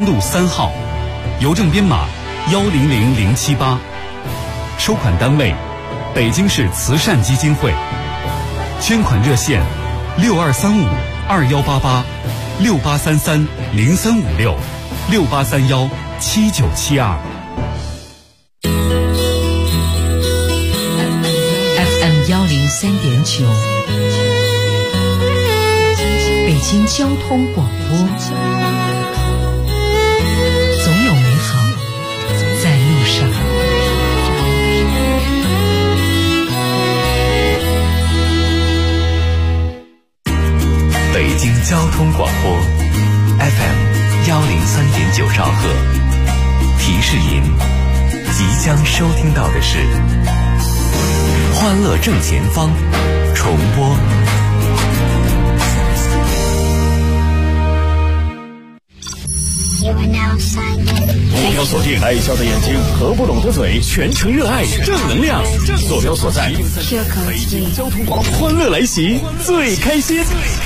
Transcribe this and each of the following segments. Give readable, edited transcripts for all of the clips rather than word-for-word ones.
路3号，邮政编码100078，收款单位北京市慈善基金会，捐款热线6235-2833-0356-6831-7972。 FM 103.9，北京交通广播，总有美好在路上。 北京交通广播 FM 103.9兆赫，提示您即将收听到的是欢乐正前方重播。 目标锁定爱笑的眼睛，合不拢的嘴，全程热爱正能量。坐标所在北京交通广播，欢乐来袭，最开心。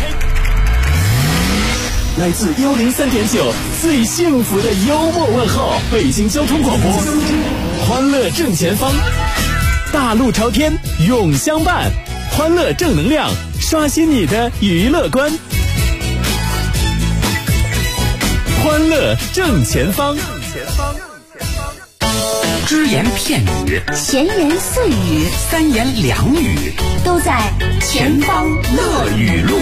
来自103.9最幸福的幽默问候，北京交通广播，欢乐正前方，大路朝天永相伴，欢乐正能量，刷新你的娱乐观。欢乐正前方， 只言片语， 闲言碎语， 三言两语， 都在前方乐语录。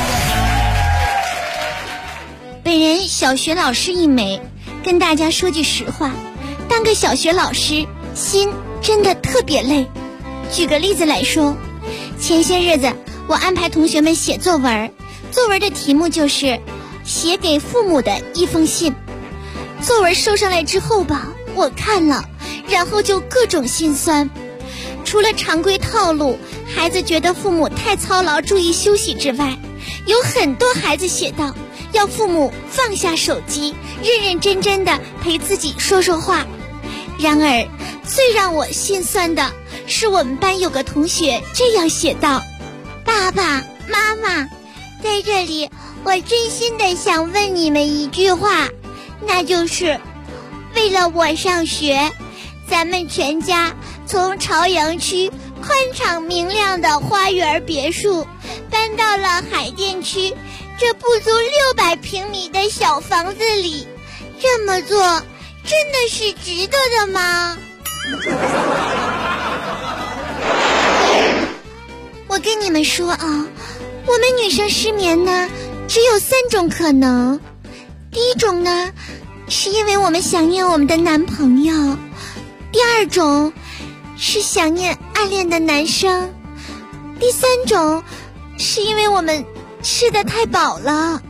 本人小学老师一枚，跟大家说句实话，当个小学老师心真的特别累。举个例子来说，前些日子我安排同学们写作文，作文的题目就是写给父母的一封信。作文收上来之后吧，我看了，然后就各种心酸。除了常规套路，孩子觉得父母太操劳，注意休息之外，有很多孩子写道要父母放下手机，认认真真的陪自己说说话。然而最让我心酸的是，我们班有个同学这样写道：爸爸妈妈，在这里我真心的想问你们一句话，那就是为了我上学，咱们全家从朝阳区宽敞明亮的花园别墅搬到了海淀区这不足600平米的小房子里，这么做真的是值得的吗？我跟你们说啊，我们女生失眠呢只有3种可能。第一种呢，是因为我们想念我们的男朋友；第二种是想念暗恋的男生；第3种是因为我们吃得太饱了。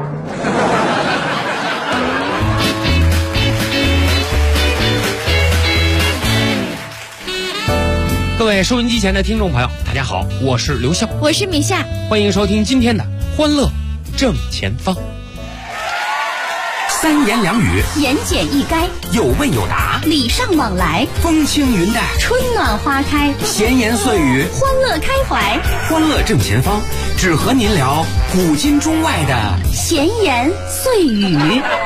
各位收音机前的听众朋友，大家好，我是刘笑， 我是米夏， 欢迎收听今天的欢乐正前方。 三言两语， 言简意赅， 有问有答， 礼尚往来， 风轻云淡， 春暖花开， 闲言碎语， 欢乐开怀。 欢乐正前方，只和您聊古今中外的闲言碎语。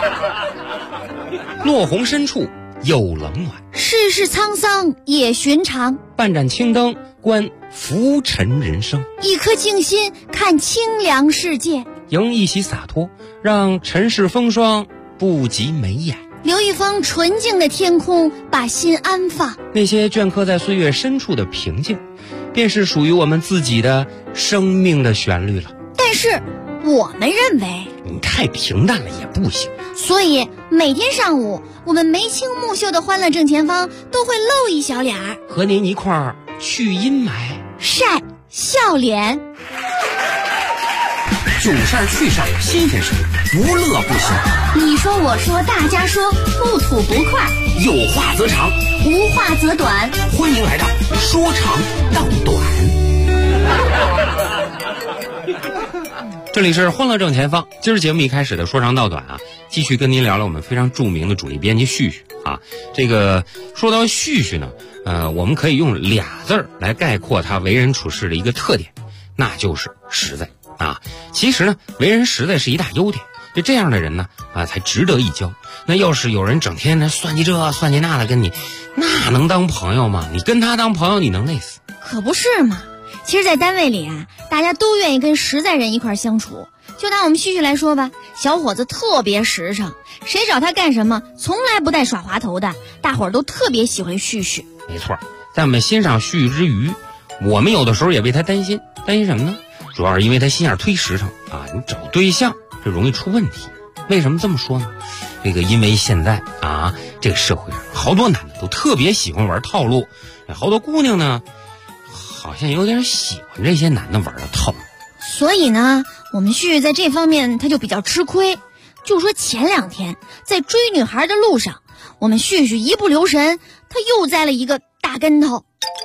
落红深处有冷暖， 世事沧桑也寻常， 半盏青灯观浮沉人生， 一颗静心看清凉世界， 迎一袭洒脱，让尘世风霜不及眉眼， 留一方纯净的天空，把心安放。 那些镌刻在岁月深处的平静，便是属于我们自己的生命的旋律了。 但是我们认为你太平淡了也不行， 所以每天上午我们眉清目秀的欢乐正前方都会露一小脸儿， 和您一块儿去阴霾， 晒笑脸。 囧事儿趣事儿新鲜事儿，无乐不行。 你说我说大家说，不吐不快， 有话则长， 无话则短。 欢迎来到说长道短。 这里是欢乐正前方，今儿节目一开始的说长道短啊，继续跟您聊聊我们非常著名的主力编辑旭旭啊。这个说到旭旭呢，我们可以用2字儿来概括他为人处事的一个特点，那就是实在啊。其实呢，为人实在是一大优点， 这样的人呢才值得一交。那要是有人整天呢算计这算计那的跟你，那能当朋友吗？你跟他当朋友，你能累死。 可不是嘛。其实在单位里啊，大家都愿意跟实在人一块相处。就拿我们旭旭来说吧，小伙子特别实诚，谁找他干什么从来不带耍滑头的，大伙儿都特别喜欢旭旭。 没错，在我们欣赏旭旭之余，我们有的时候也为他担心什么呢？主要是因为他心眼忒实诚啊，你找对象这容易出问题。为什么这么说呢？因为现在啊，这个社会上好多男的都特别喜欢玩套路，好多姑娘呢好像有点喜欢这些男的玩的套路。 所以呢，我们旭旭在这方面他就比较吃亏。就说前2天在追女孩的路上，我们旭旭一不留神，他又栽了一个大跟头。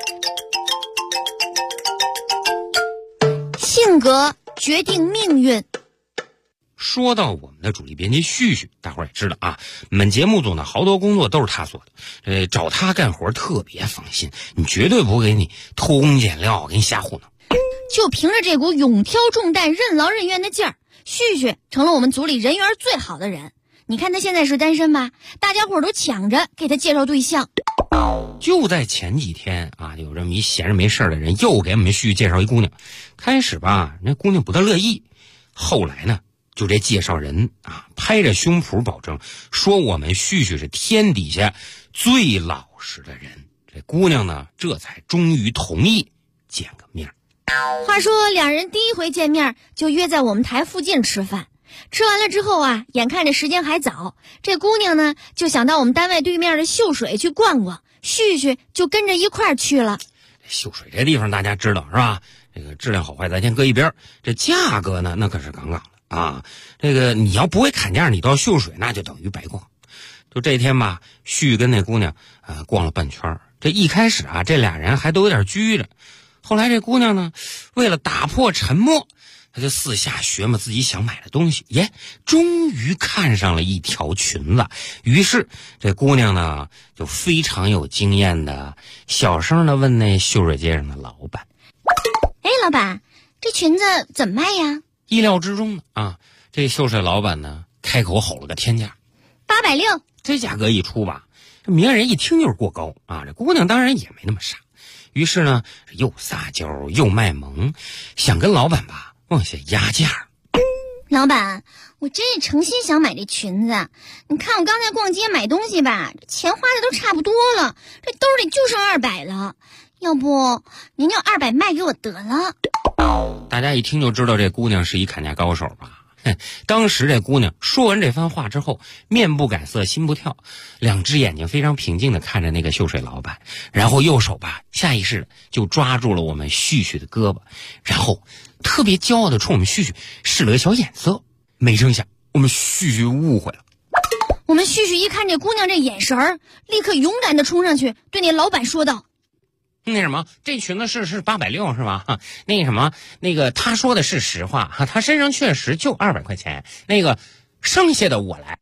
性格决定命运。 说到我们的主力编辑旭旭，大伙儿也知道啊，我们节目组呢好多工作都是他做的，找他干活特别放心，你绝对不会给你偷工减料，给你瞎糊弄。 就凭着这股勇挑重担、任劳任怨的劲儿，旭旭成了我们组里人缘最好的人。你看他现在是单身吧，大家伙都抢着给他介绍对象。 就在前几天啊，有这么一闲着没事的人又给我们旭旭介绍一姑娘。开始吧，那姑娘不太乐意，后来呢，就这介绍人啊，拍着胸脯保证说我们旭旭是天底下最老实的人。这姑娘呢，这才终于同意见个面。 话说两人第一回见面就约在我们台附近吃饭，吃完了之后啊，眼看着时间还早，这姑娘呢就想到我们单位对面的秀水去逛逛，旭旭就跟着一块儿去了。 秀水这地方大家知道是吧？这个质量好坏咱先搁一边，这价格呢那可是杠杠的啊。这个你要不会砍价，你到秀水那就等于白逛。就这天吧，旭跟那姑娘逛了半圈。这一开始啊，这俩人还都有点拘着。后来这姑娘呢，为了打破沉默，她就四下学嘛自己想买的东西，终于看上了一条裙子。于是这姑娘呢，就非常有经验的小声的问那秀水街上的老板：“ 哎，老板，这裙子怎么卖呀？” 意料之中的啊，这秀水老板呢，开口吼了个天价 ，860。 这价格一出吧，这明人一听就是过高啊。这姑娘当然也没那么傻。于是呢，又撒娇又卖萌，想跟老板吧往下压价。 老板，我真是诚心想买这裙子，你看我刚才逛街买东西吧，钱花的都差不多了，这兜里就剩200了，要不您要200卖给我得了。 大家一听就知道这姑娘是一砍价高手吧。当时这姑娘说完这番话之后，面不改色心不跳，两只眼睛非常平静地看着那个秀水老板，然后右手吧下意识就抓住了我们旭旭的胳膊，然后特别骄傲地冲我们旭旭使了个小眼色。没成想我们旭旭误会了。 我们旭旭一看这姑娘这眼神儿，立刻勇敢地冲上去对那老板说道：“ 那什么，这裙子是860是吧？那什么，他说的是实话，他身上确实就200块钱，剩下的我来。”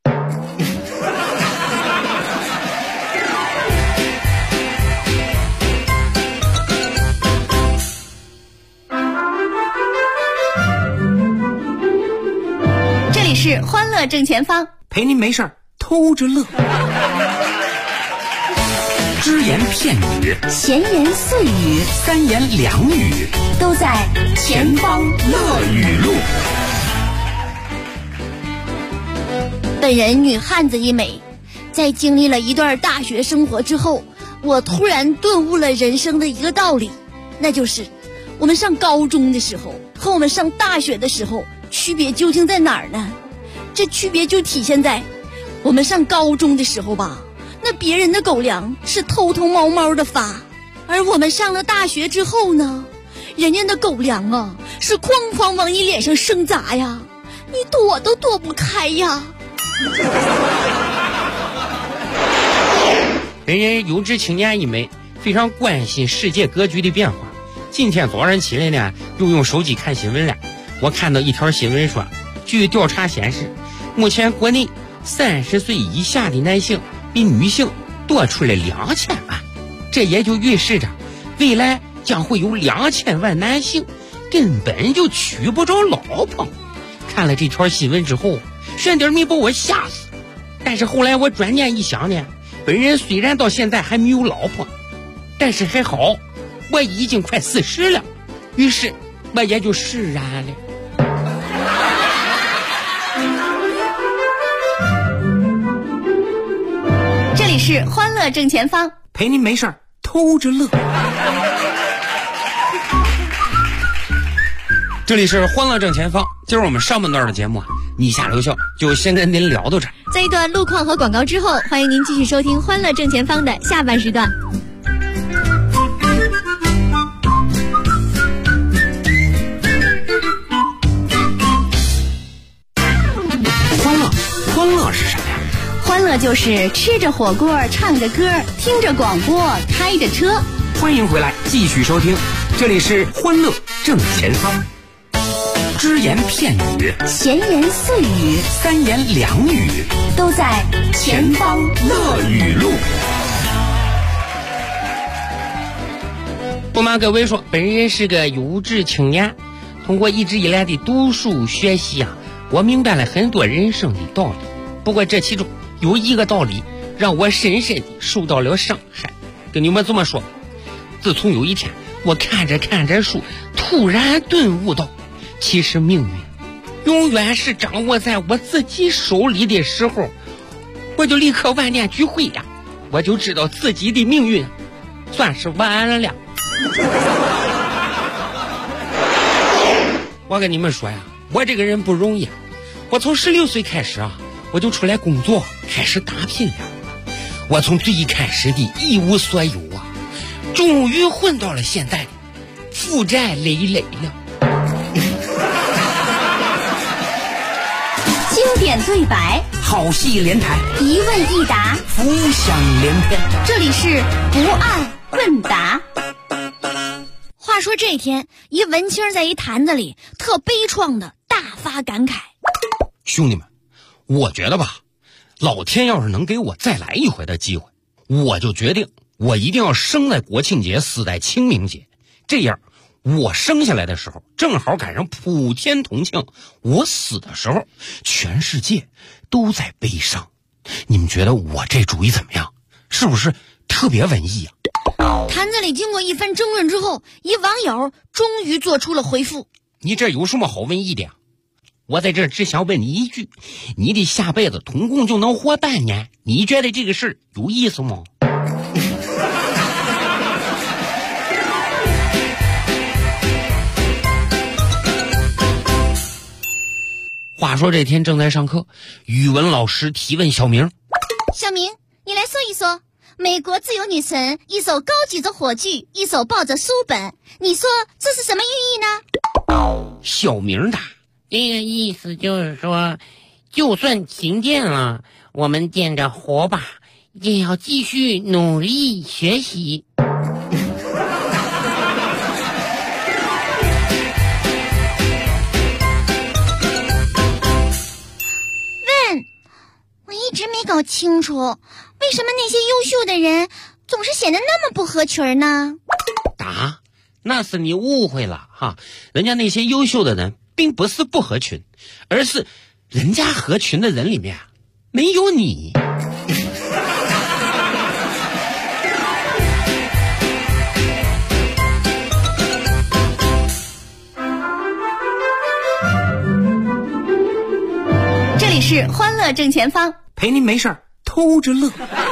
这里是欢乐正前方， 陪您没事偷着乐。只言片语， 闲言碎语， 三言两语， 都在前方乐语录。本人女汉子一枚，在经历了一段大学生活之后，我突然顿悟了人生的一个道理，那就是我们上高中的时候和我们上大学的时候区别究竟在哪儿呢？这区别就体现在我们上高中的时候吧，那别人的狗粮是偷偷摸摸的发，而我们上了大学之后呢，人家的狗粮啊是哐哐往你脸上生砸呀，你躲都躲不开呀。 人人有志青年一枚，非常关心世界格局的变化。今天早上起来呢，又用手机看新闻了。我看到一条新闻说，据调查显示，目前国内30岁以下的男性比女性多出了2000万，这也就预示着未来将会有2000万男性根本就娶不着老婆。看了这条新闻之后， 选点没把我吓死。但是后来我转念一想呢，本人虽然到现在还没有老婆，但是还好，我已经快40了，于是我也就释然了。 这里是欢乐正前方， 陪您没事儿偷着乐。 这里是欢乐正前方，今儿我们上半段的节目啊，你下留校就先跟您聊到这儿。 在一段路况和广告之后，欢迎您继续收听欢乐正前方的下半时段。 欢乐是什么呀？ 欢乐就是吃着火锅，唱着歌，听着广播，开着车。 欢迎回来，继续收听，这里是欢乐正前方。只言片语， 闲言碎语， 三言两语， 都在前方乐语录。 不瞒各位说，本人是个有志青年，通过一直以来的读书学习啊，我明白了很多人生的道理。不过这其中有一个道理让我深深的受到了伤害。跟你们这么说，自从有一天我看着书，突然顿悟到，其实命运永远是掌握在我自己手里的时候，我就立刻万念俱灰呀，我就知道自己的命运算是完了。我跟你们说呀，我这个人不容易，我从16岁开始啊，我就出来工作，开始打拼了。我从最一开始的一无所有啊，终于混到了现在负债累累了。 经典对白， 好戏连台， 一问一答， 浮想联翩。 这里是不二问答。 话说这天，一文青在一坛子里特悲怆的大发感慨： 兄弟们，我觉得吧，老天要是能给我再来一回的机会，我就决定我一定要生在国庆节，死在清明节，这样我生下来的时候正好赶上普天同庆，我死的时候全世界都在悲伤。你们觉得我这主意怎么样？是不是特别文艺啊？ 坛子里经过一番争论之后，一网友终于做出了回复： 你这有什么好文艺的呀？我在这只想问你一句，你的下辈子统共就能活半年，你觉得这个事有意思吗？话说这天正在上课，语文老师提问小明： 小明，你来说一说，美国自由女神一手高举着火炬，一手抱着书本，你说这是什么寓意呢？ 小明答： 这个意思就是说，就算停电了，我们点着火把，也要继续努力学习。 我一直没搞清楚，为什么那些优秀的人总是显得那么不合群呢？ 答：那是你误会了哈，人家那些优秀的人并不是不合群，而是人家合群的人里面没有你。 这里是欢乐正前方， 陪您没事儿偷着乐。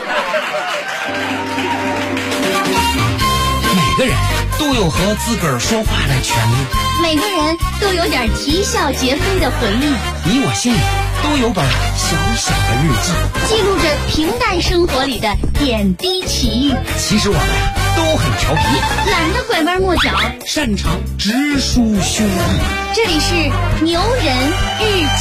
每个人都有和自个儿说话的权利， 每个人都有点啼笑皆非的回忆， 你我心里都有本小小的日记， 记录着平淡生活里的点滴奇遇。 其实我们都很调皮， 懒得拐弯抹角， 擅长直抒胸臆。 这里是牛人日记。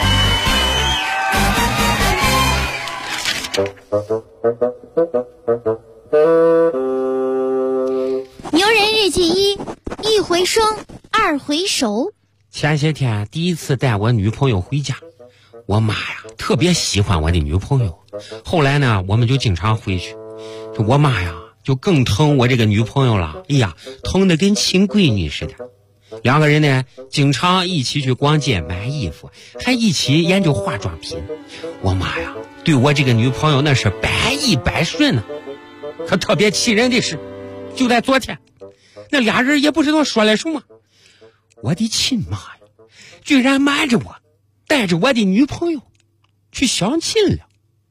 牛人日记一回生，二回熟。 前些天第一次带我女朋友回家，我妈呀特别喜欢我的女朋友，后来呢我们就经常回去，这我妈呀就更疼我这个女朋友了，哎呀疼得跟亲闺女似的。 两个人呢经常一起去逛街买衣服，还一起研究化妆品。我妈呀，对我这个女朋友那是百依百顺呢。可特别气人的是，就在昨天，那俩人也不知道说了什么，我的亲妈呀，居然瞒着我，带着我的女朋友去相亲了。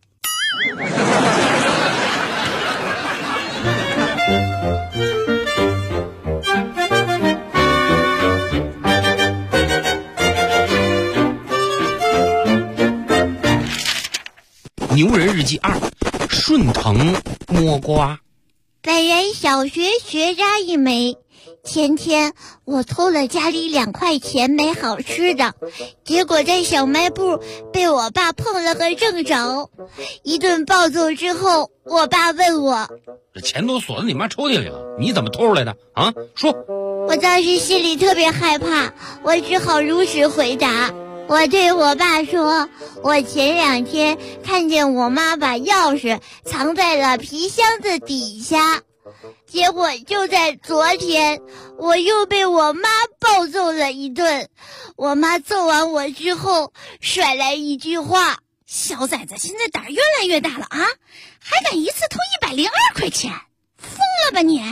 牛人日记2，顺藤摸瓜。 本人小学学渣一枚。前天我偷了家里2块钱买好吃的，结果在小卖部被我爸碰了个正着。一顿暴揍之后，我爸问我：“ 这钱都锁在你妈抽屉里了，你怎么偷出来的啊？说。” 我当时心里特别害怕，我只好如实回答。我对我爸说，我前2天看见我妈把钥匙藏在了皮箱子底下，结果就在昨天，我又被我妈暴揍了一顿。我妈揍完我之后，甩来一句话：“小崽子现在胆儿越来越大了啊，还敢一次偷102块钱，疯了吧你！”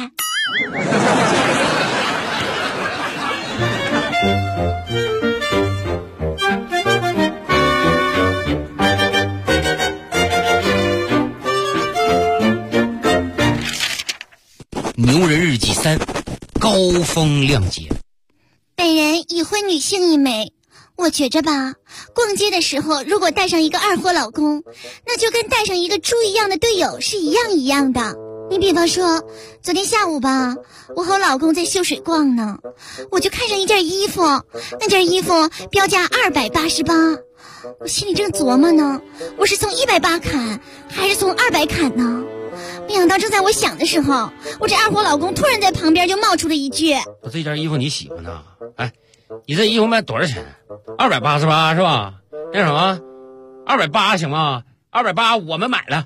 牛人日记3，高风亮节。 本人已婚女性一枚。我觉着吧，逛街的时候如果带上一个二货老公，那就跟带上一个猪一样的队友是一样的。你比方说，昨天下午吧，我和老公在秀水逛呢，我就看上一件衣服，那件衣服标价288，我心里正琢磨呢，我是从180砍还是从200砍呢？没想到正在我想的时候，我这二货老公突然在旁边就冒出了一句：“ 这件衣服你喜欢呢？哎，你这衣服卖多少钱？288是吧？那什么，280行吗？280我们买了。”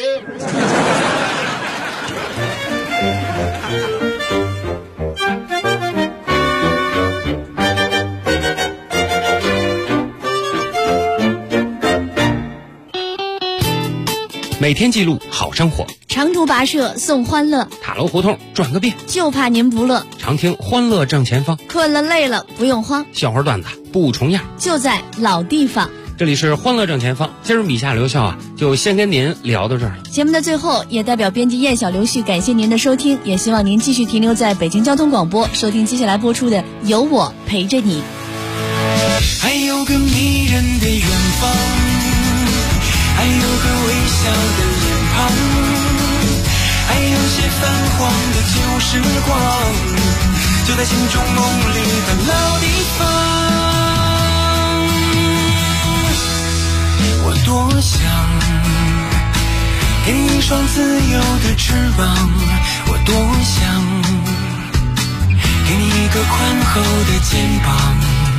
每天记录好生活， 长途跋涉送欢乐， 塔楼胡同转个遍， 就怕您不乐。 常听欢乐正前方， 困了累了不用慌， 笑话段子不重样， 就在老地方。 这里是欢乐正前方，今儿米夏留校啊，就先跟您聊到这儿了。 节目的最后，也代表编辑燕小刘旭感谢您的收听，也希望您继续停留在北京交通广播，收听接下来播出的《有我陪着你》。 还有个迷人的远方，还有个微笑的脸庞，还有些泛黄的旧时光，就在心中梦里的老地方。我多想给你一双自由的翅膀，我多想给你一个宽厚的肩膀，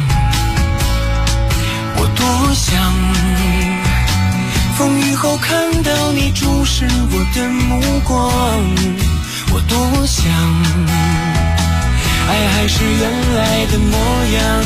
我多想风雨后看到你注视我的目光，我多想爱还是原来的模样，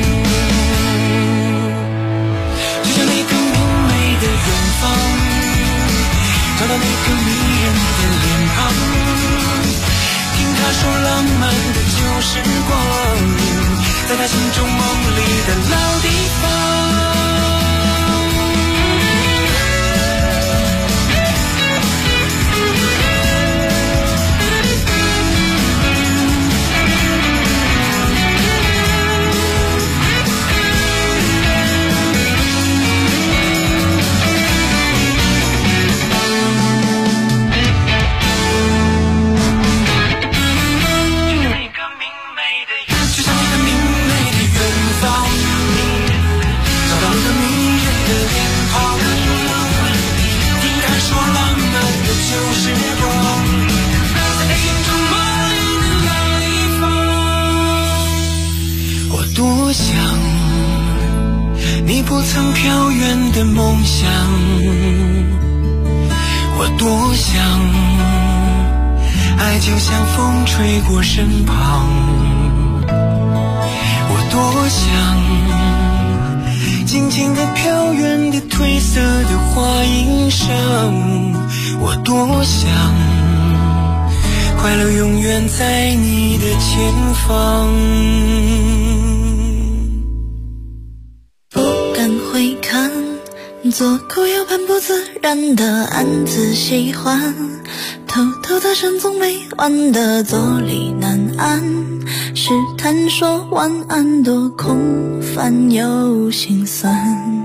就像那个明媚的远方，找到那个迷人的脸庞，听他说浪漫的旧时光，在他心中梦里的老地方。多想你不曾飘远的梦想，我多想爱就像风吹过身旁。 多想尽情地飘远的褪色的花衣裳，我多想快乐永远在你的前方。 不敢回看，左顾右盼不自然的暗自喜欢，偷偷的深总没完的坐立难安，试探说晚安多空泛又心酸，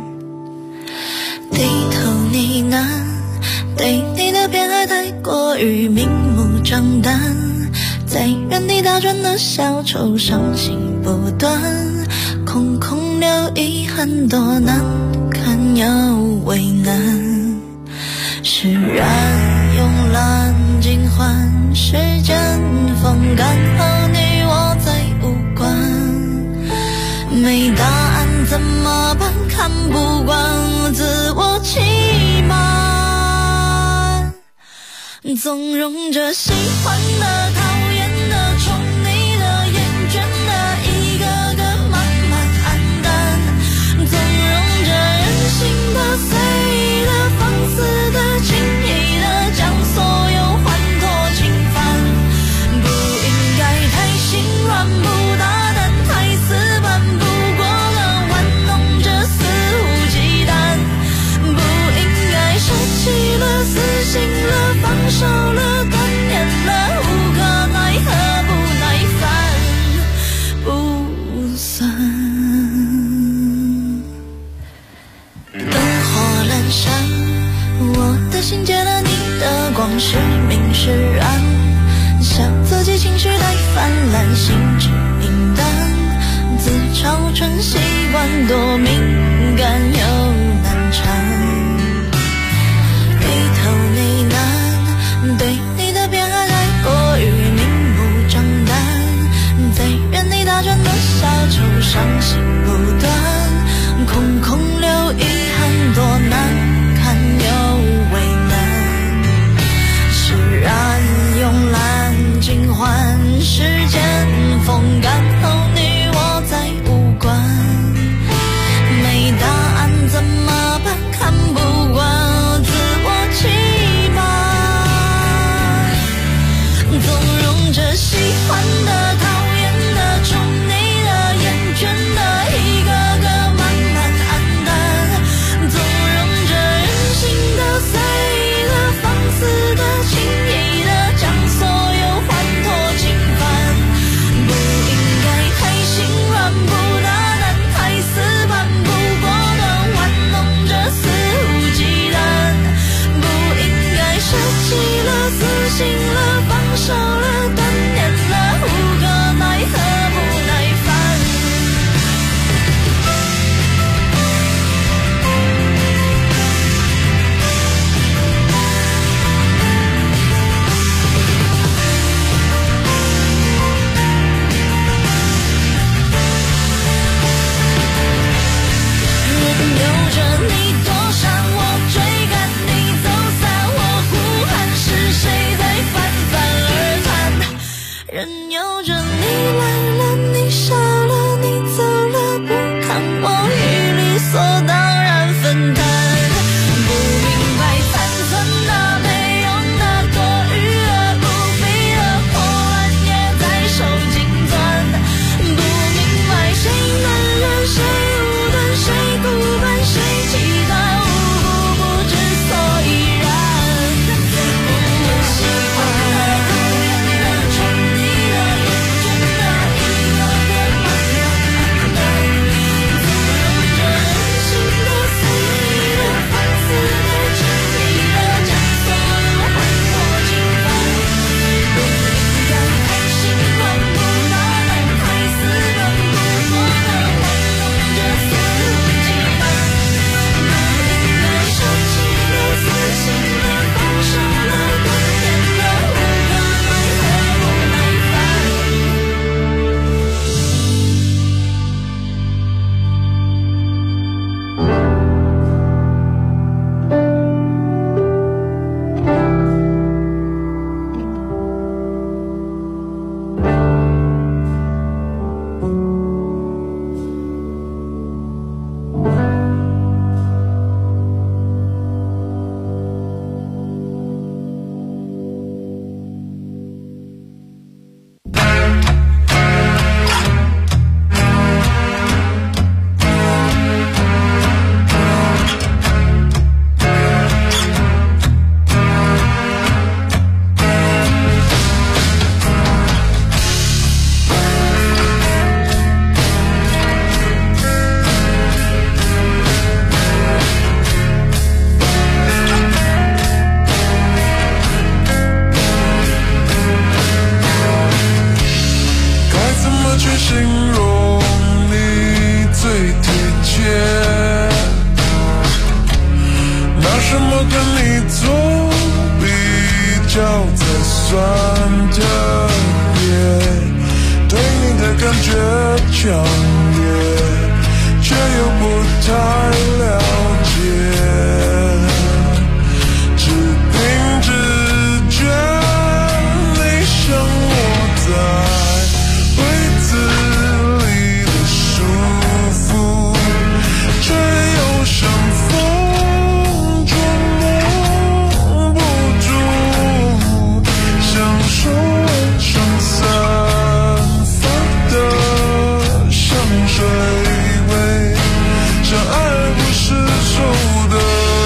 低头呢喃，对你的偏爱太过于明目张胆，在原地打转的小丑伤心不断，空空留遗憾多难堪又为难，释然慵懒尽欢，时间风干后你我再无关，没答案怎么办？看不惯自我欺瞒，纵容着喜欢的、讨厌的、宠你的、厌倦的，一个个慢慢黯淡，纵容着任性的、随意的、放肆的、轻易的，将所有欢脱侵犯，不应该太心软，不大胆，太死板，不过了玩弄着肆无忌惮，不应该舍弃了、死心了、放手了、断念了，无可奈何，不耐烦，不算。灯火阑珊，我的心借了你的光，是明是暗，笑自己情绪太泛滥，心智平淡，自嘲成习惯，多敏感又难缠，低头呢喃，对你的偏爱太过于明目张胆，在原地打转的小丑伤心不断，空空留遗憾多难堪又为难，释然慵懒尽欢，时间风干后你我再无关，没答案怎么办？看不惯自我欺瞒，纵容着喜欢的、讨厌的、宠你的、厌倦的，一个个慢慢黯淡，纵容着任性的、随意的、放肆的、轻易的，将所有欢脱侵犯，不应该太心软，不大胆，太死板，不果断，玩弄着肆无忌惮，不应该舍弃了、死心了、放手了、断念了，无可奈何，不耐烦。任由着你躲闪，我追赶你走散，我呼喊，是谁在泛泛而谈？任由着你来了，你笑了，你走了，不看我与理所当然分担，不明白残存的、没用的、多余的、不必的破烂也在手紧攥，不明白谁男人谁无端，谁孤单谁期待，无故不知所以然，不喜欢的、讨厌的、宠你的、厌倦做比较才算特别，对你的感觉强烈，却又不太了解，只凭直觉，你像我在柜子里的束缚，却又像风捉摸不住，享受晚上散发的香水味，相爱不释手的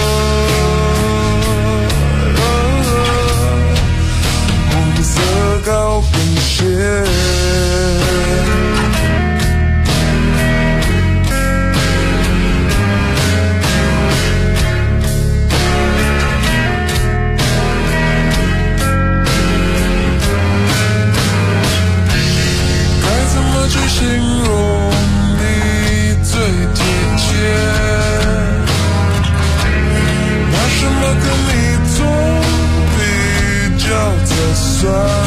红色高跟鞋。去形容你最贴切，拿什么跟你做比较才算